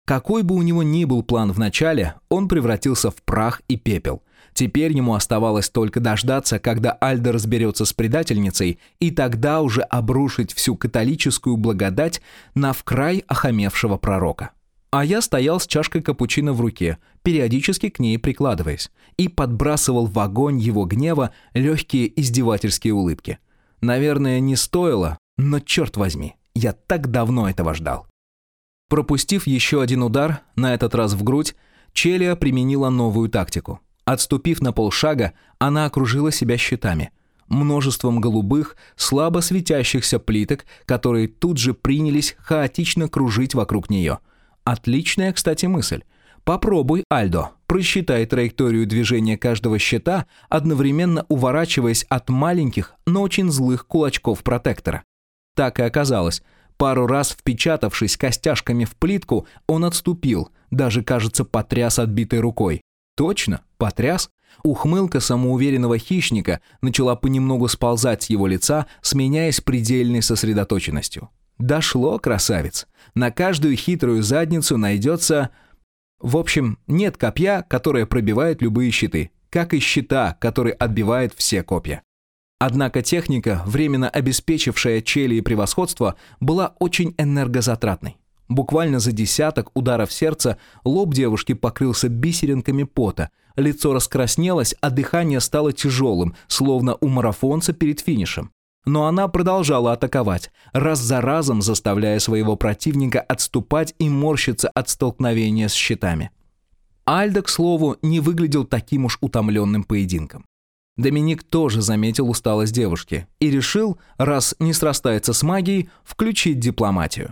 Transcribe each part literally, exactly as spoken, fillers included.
Какой бы у него ни был план в начале, он превратился в прах и пепел. Теперь ему оставалось только дождаться, когда Альдо разберется с предательницей, и тогда уже обрушить всю католическую благодать на вкрай охамевшего пророка. А я стоял с чашкой капучино в руке, периодически к ней прикладываясь, и подбрасывал в огонь его гнева легкие издевательские улыбки. Наверное, не стоило, но черт возьми, я так давно этого ждал. Пропустив еще один удар, на этот раз в грудь, Челия применила новую тактику. Отступив на полшага, она окружила себя щитами. Множеством голубых, слабо светящихся плиток, которые тут же принялись хаотично кружить вокруг нее. Отличная, кстати, мысль. Попробуй, Альдо, просчитай траекторию движения каждого щита, одновременно уворачиваясь от маленьких, но очень злых кулачков протектора. Так и оказалось. Пару раз впечатавшись костяшками в плитку, он отступил, даже, кажется, потряс отбитой рукой. Точно, потряс. Ухмылка самоуверенного хищника начала понемногу сползать с его лица, сменяясь предельной сосредоточенностью. Дошло, красавец. На каждую хитрую задницу найдется... В общем, нет копья, которое пробивает любые щиты, как и щита, который отбивает все копья. Однако техника, временно обеспечившая Челии превосходство, была очень энергозатратной. Буквально за десяток ударов сердца лоб девушки покрылся бисеринками пота, лицо раскраснелось, а дыхание стало тяжелым, словно у марафонца перед финишем. Но она продолжала атаковать, раз за разом заставляя своего противника отступать и морщиться от столкновения с щитами. Альдо, к слову, не выглядел таким уж утомленным поединком. Доминик тоже заметил усталость девушки и решил, раз не срастается с магией, включить дипломатию.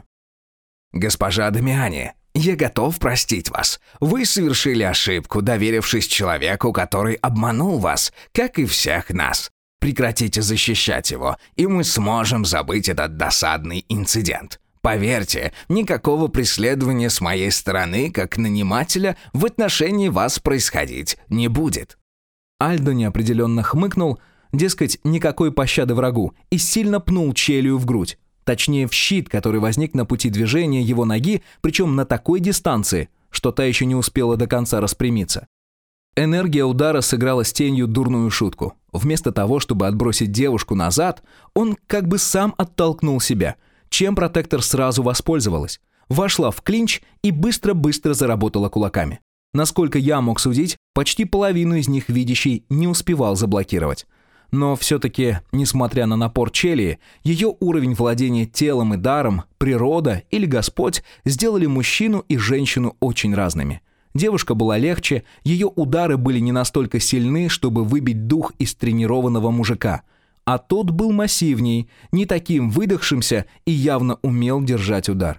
«Госпожа Дамиани, я готов простить вас. Вы совершили ошибку, доверившись человеку, который обманул вас, как и всех нас. Прекратите защищать его, и мы сможем забыть этот досадный инцидент. Поверьте, никакого преследования с моей стороны, как нанимателя, в отношении вас происходить не будет». Альдо неопределенно хмыкнул, дескать, никакой пощады врагу, и сильно пнул Челию в грудь. Точнее, в щит, который возник на пути движения его ноги, причем на такой дистанции, что та еще не успела до конца распрямиться. Энергия удара сыграла с тенью дурную шутку. Вместо того, чтобы отбросить девушку назад, он как бы сам оттолкнул себя, чем протектор сразу воспользовалась. Вошла в клинч и быстро-быстро заработала кулаками. Насколько я мог судить, почти половину из них видящий не успевал заблокировать. Но все-таки, несмотря на напор Челии, ее уровень владения телом и даром, природа или Господь сделали мужчину и женщину очень разными. Девушка была легче, ее удары были не настолько сильны, чтобы выбить дух из тренированного мужика. А тот был массивней, не таким выдохшимся и явно умел держать удар.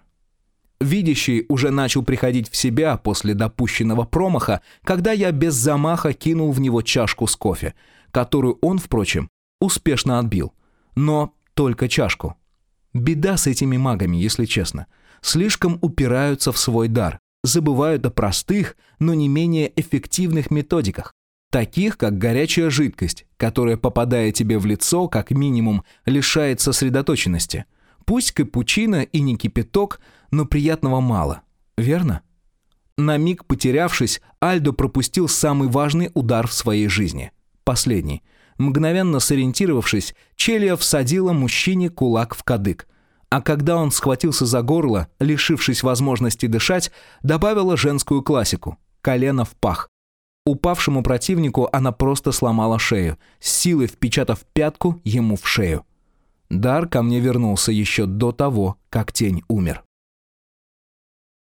Видящий уже начал приходить в себя после допущенного промаха, когда я без замаха кинул в него чашку с кофе, которую он, впрочем, успешно отбил. Но только чашку. Беда с этими магами, если честно. Слишком упираются в свой дар, забывают о простых, но не менее эффективных методиках, таких как горячая жидкость, которая, попадая тебе в лицо, как минимум, лишает сосредоточенности. Пусть капучино и не кипяток, но приятного мало, верно? На миг потерявшись, Альдо пропустил самый важный удар в своей жизни. Последний. Мгновенно сориентировавшись, Челия всадила мужчине кулак в кадык. А когда он схватился за горло, лишившись возможности дышать, добавила женскую классику – колено в пах. Упавшему противнику она просто сломала шею, с силой впечатав пятку ему в шею. Дар ко мне вернулся еще до того, как тень умер.